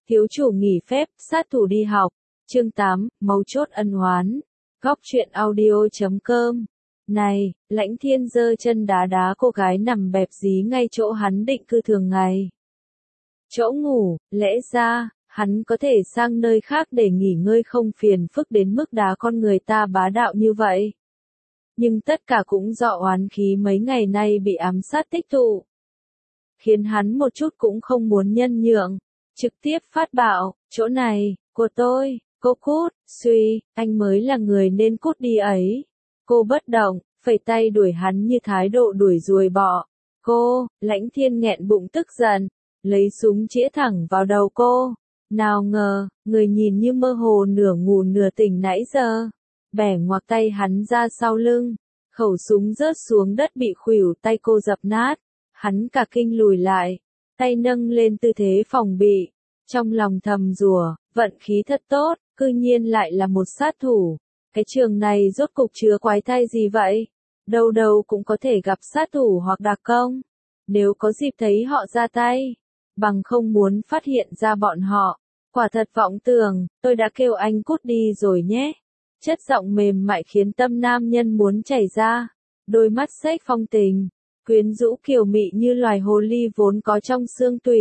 Thiếu chủ nghỉ phép, sát thủ đi học. Chương 8, mấu chốt ân oán. Góc truyện audio.com. Này, Lãnh Thiên giơ chân đá đá cô gái nằm bẹp dí ngay chỗ hắn định cư thường ngày. Chỗ ngủ, lẽ ra, hắn có thể sang nơi khác để nghỉ ngơi không phiền phức đến mức đá con người ta bá đạo như vậy. Nhưng tất cả cũng do oán khí mấy ngày nay bị ám sát tích tụ. Khiến hắn một chút cũng không muốn nhân nhượng. Trực tiếp phát bạo, chỗ này, của tôi, cô cút, suy, anh mới là người nên cút đi ấy. Cô bất động, phẩy tay đuổi hắn như thái độ đuổi ruồi bọ. Cô, Lãnh Thiên nghẹn bụng tức giận, lấy súng chĩa thẳng vào đầu cô. Nào ngờ, người nhìn như mơ hồ nửa ngủ nửa tỉnh nãy giờ. Bẻ ngoặc tay hắn ra sau lưng, khẩu súng rớt xuống đất bị khuỷu tay cô dập nát. Hắn cả kinh lùi lại, tay nâng lên tư thế phòng bị. Trong lòng thầm rủa, vận khí thật tốt, cư nhiên lại là một sát thủ. Cái trường này rốt cục chứa quái thai gì vậy? Đâu đâu cũng có thể gặp sát thủ hoặc đặc công. Nếu có dịp thấy họ ra tay, bằng không muốn phát hiện ra bọn họ. Quả thật vọng tưởng, tôi đã kêu anh cút đi rồi nhé. Chất giọng mềm mại khiến tâm nam nhân muốn chảy ra. Đôi mắt xếch phong tình, quyến rũ kiều mị như loài hồ ly vốn có trong xương tủy.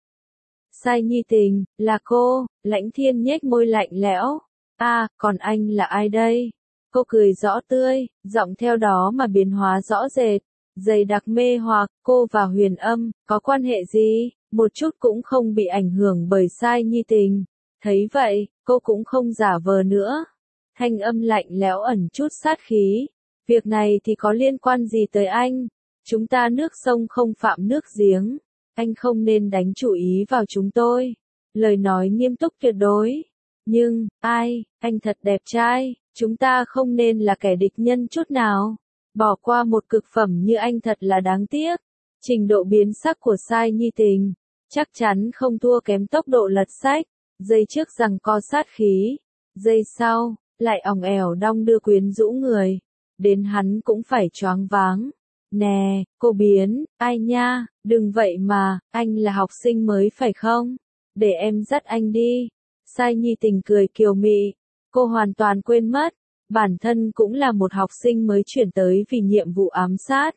Sai Nhi Tình, là cô, Lãnh Thiên nhếch môi lạnh lẽo. Còn anh là ai đây? Cô cười rõ tươi, giọng theo đó mà biến hóa rõ rệt, dày đặc mê hoặc. Cô và Huyền Âm, có quan hệ gì? Một chút cũng không bị ảnh hưởng bởi Sai Nhi Tình. Thấy vậy, cô cũng không giả vờ nữa. Thanh âm lạnh lẽo ẩn chút sát khí. Việc này thì có liên quan gì tới anh? Chúng ta nước sông không phạm nước giếng. Anh không nên đánh chủ ý vào chúng tôi. Lời nói nghiêm túc tuyệt đối. Nhưng, anh thật đẹp trai, chúng ta không nên là kẻ địch nhân chút nào. Bỏ qua một cực phẩm như anh thật là đáng tiếc. Trình độ biến sắc của Sai Nhi Tình, chắc chắn không thua kém tốc độ lật sách. Giây trước giằng co sát khí, giây sau, lại ỏng ẻo đong đưa quyến rũ người. Đến hắn cũng phải choáng váng. Nè, cô Biến, ai nha, đừng vậy mà, anh là học sinh mới phải không? Để em dắt anh đi. Sai Nhi Tình cười kiều mị. Cô hoàn toàn quên mất, bản thân cũng là một học sinh mới chuyển tới vì nhiệm vụ ám sát.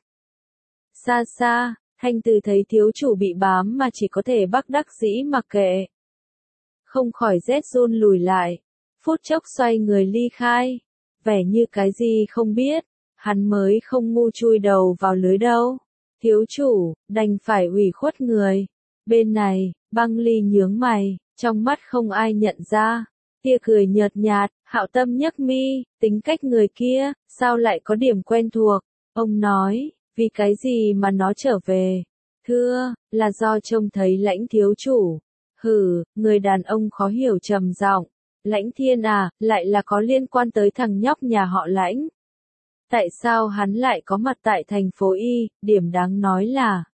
Xa xa, Thanh Từ thấy thiếu chủ bị bám mà chỉ có thể bất đắc dĩ mặc kệ. Không khỏi rét run lùi lại, phút chốc xoay người ly khai. Vẻ như cái gì không biết. Hắn mới không ngu chui đầu vào lưới đâu. Thiếu chủ, đành phải ủy khuất người. Bên này, Băng Ly nhướng mày, trong mắt không ai nhận ra. Tia cười nhợt nhạt, Hạo Tâm nhấc mi, tính cách người kia, sao lại có điểm quen thuộc. Ông nói, vì cái gì mà nó trở về? Thưa, là do trông thấy Lãnh thiếu chủ. Người đàn ông khó hiểu trầm giọng. Lãnh Thiên à, lại là có liên quan tới thằng nhóc nhà họ Lãnh. Tại sao hắn lại có mặt tại thành phố Y? Điểm đáng nói là,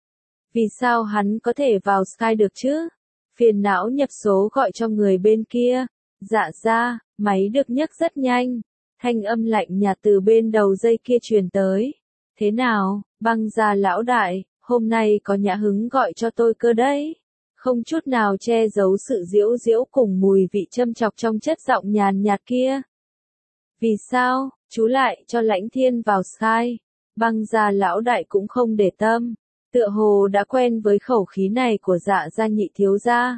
vì sao hắn có thể vào Sky được chứ? Phiền não nhập số gọi cho người bên kia. Dạ ra, máy được nhấc rất nhanh. Thanh âm lạnh nhạt từ bên đầu dây kia truyền tới. Thế nào, Băng gia lão đại, hôm nay có nhã hứng gọi cho tôi cơ đấy. Không chút nào che giấu sự diễu diễu cùng mùi vị châm chọc trong chất giọng nhàn nhạt kia. Vì sao, chú lại cho Lãnh Thiên vào Sky? Băng gia lão đại cũng không để tâm. Tựa hồ đã quen với khẩu khí này của Dạ gia nhị thiếu gia.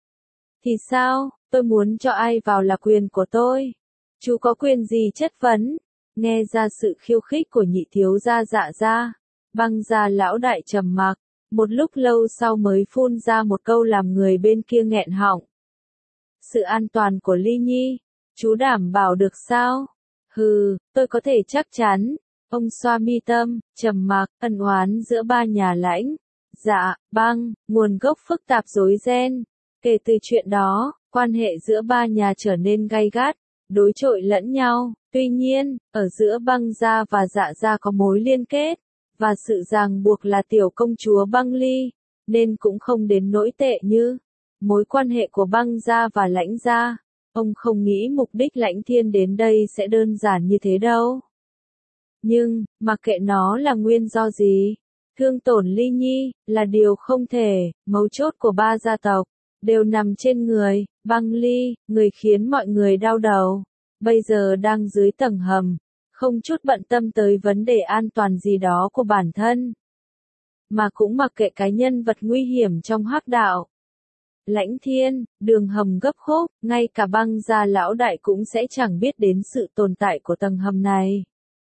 Thì sao, tôi muốn cho ai vào là quyền của tôi. Chú có quyền gì chất vấn? Nghe ra sự khiêu khích của nhị thiếu gia Dạ gia. Băng gia lão đại trầm mặc. Một lúc lâu sau mới phun ra một câu làm người bên kia nghẹn họng. Sự an toàn của Ly Nhi, chú đảm bảo được sao? Tôi có thể chắc chắn. Ông xoa mi tâm, trầm mặc, ân oán giữa ba nhà Lãnh, Dạ, Băng, nguồn gốc phức tạp rối ren. Kể từ chuyện đó, quan hệ giữa ba nhà trở nên gay gắt, đối chọi lẫn nhau. Tuy nhiên, ở giữa Băng gia và Dạ gia có mối liên kết, và sự ràng buộc là tiểu công chúa Băng Ly, nên cũng không đến nỗi tệ như mối quan hệ của Băng gia và Lãnh gia. Ông không nghĩ mục đích Lãnh Thiên đến đây sẽ đơn giản như thế đâu. Nhưng, mặc kệ nó là nguyên do gì, thương tổn Ly Nhi, là điều không thể, mấu chốt của ba gia tộc. đều nằm trên người, băng ly, người khiến mọi người đau đầu. Bây giờ đang dưới tầng hầm, không chút bận tâm tới vấn đề an toàn gì đó của bản thân, mà cũng mặc kệ cái nhân vật nguy hiểm trong hắc đạo. Lãnh Thiên, đường hầm gấp khúc, ngay cả băng gia lão đại cũng sẽ chẳng biết đến sự tồn tại của tầng hầm này.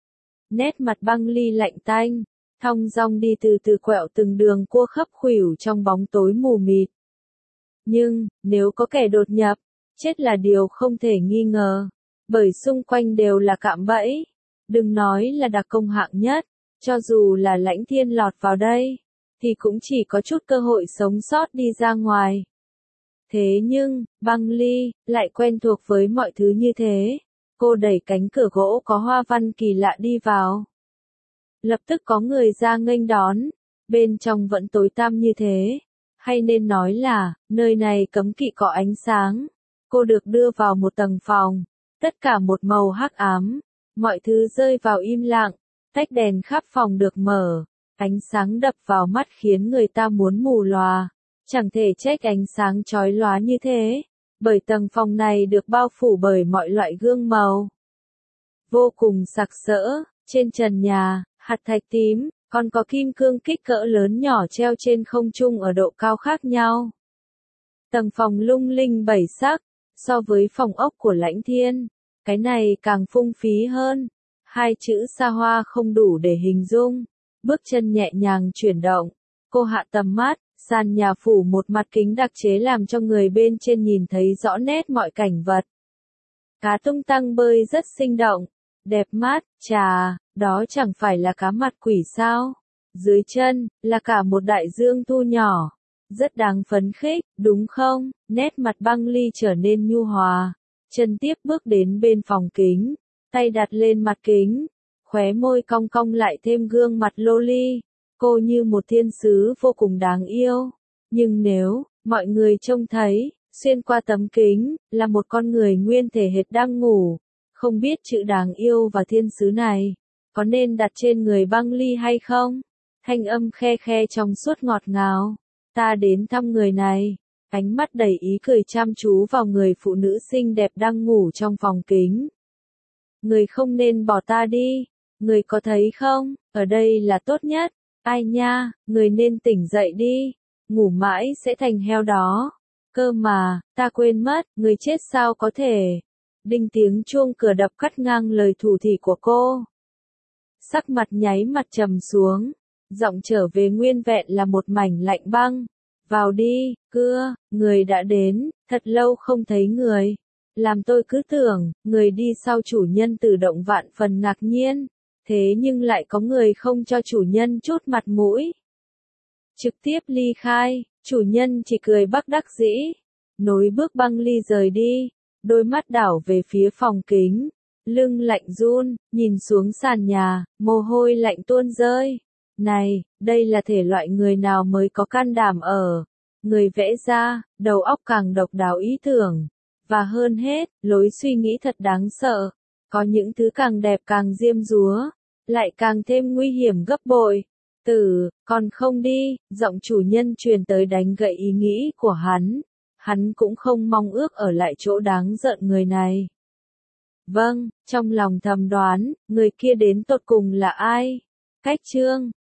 Nét mặt băng ly lạnh tanh, thong dong đi từ từ quẹo từng đường cua khấp khuỷu trong bóng tối mù mịt. Nhưng, nếu có kẻ đột nhập, chết là điều không thể nghi ngờ, bởi xung quanh đều là cạm bẫy. Đừng nói là đặc công hạng nhất, cho dù là Lãnh Thiên lọt vào đây, thì cũng chỉ có chút cơ hội sống sót đi ra ngoài. Thế nhưng, băng ly, lại quen thuộc với mọi thứ như thế. Cô đẩy cánh cửa gỗ có hoa văn kỳ lạ đi vào. Lập tức có người ra nghênh đón, bên trong vẫn tối tăm như thế. Hay nên nói là, nơi này cấm kỵ có ánh sáng. Cô được đưa vào một tầng phòng, tất cả một màu hắc ám. Mọi thứ rơi vào im lặng, tách đèn khắp phòng được mở. Ánh sáng đập vào mắt khiến người ta muốn mù lòa. Chẳng thể trách ánh sáng chói lóa như thế, bởi tầng phòng này được bao phủ bởi mọi loại gương màu. Vô cùng sặc sỡ, trên trần nhà, hạt thạch tím, còn có kim cương kích cỡ lớn nhỏ treo trên không trung ở độ cao khác nhau. Tầng phòng lung linh bảy sắc, so với phòng ốc của Lãnh Thiên, cái này càng phung phí hơn. Hai chữ xa hoa không đủ để hình dung. Bước chân nhẹ nhàng chuyển động, cô hạ tầm mắt. Sàn nhà phủ một mặt kính đặc chế làm cho người bên trên nhìn thấy rõ nét mọi cảnh vật. Cá tung tăng bơi rất sinh động, đẹp mắt, chà, đó chẳng phải là cá mặt quỷ sao? Dưới chân, là cả một đại dương thu nhỏ. Rất đáng phấn khích, đúng không? Nét mặt băng ly trở nên nhu hòa. Chân tiếp bước đến bên phòng kính, tay đặt lên mặt kính, khóe môi cong cong lại thêm gương mặt loli. Cô như một thiên sứ vô cùng đáng yêu. Nhưng nếu, mọi người trông thấy, xuyên qua tấm kính, là một con người nguyên thể hệt đang ngủ. Không biết chữ đáng yêu và thiên sứ này, có nên đặt trên người băng ly hay không? Thanh âm khe khe trong suốt ngọt ngào. Ta đến thăm người này. Ánh mắt đầy ý cười chăm chú vào người phụ nữ xinh đẹp đang ngủ trong phòng kính. Người không nên bỏ ta đi. Người có thấy không, ở đây là tốt nhất. Ai nha, người nên tỉnh dậy đi, ngủ mãi sẽ thành heo đó. Cơ mà, ta quên mất, người chết sao có thể. Đinh tiếng chuông cửa đập cắt ngang lời thủ thỉ của cô. Sắc mặt nháy mặt trầm xuống, giọng trở về nguyên vẹn là một mảnh lạnh băng. Vào đi, cưa, người đã đến, thật lâu không thấy người. Làm tôi cứ tưởng, người đi sau chủ nhân tự động vạn phần ngạc nhiên. Thế nhưng lại có người không cho chủ nhân chút mặt mũi. Trực tiếp ly khai, chủ nhân chỉ cười bất đắc dĩ. Nối bước băng ly rời đi, đôi mắt đảo về phía phòng kính. Lưng lạnh run, nhìn xuống sàn nhà, mồ hôi lạnh tuôn rơi. Này, đây là thể loại người nào mới có can đảm ở. Người vẽ ra, đầu óc càng độc đáo ý tưởng. Và hơn hết, lối suy nghĩ thật đáng sợ. Có những thứ càng đẹp càng diêm dúa, lại càng thêm nguy hiểm gấp bội. Còn không đi, giọng chủ nhân truyền tới đánh gậy ý nghĩ của hắn. Hắn cũng không mong ước ở lại chỗ đáng giận người này. Vâng, trong lòng thầm đoán, người kia đến tột cùng là ai? Cách chương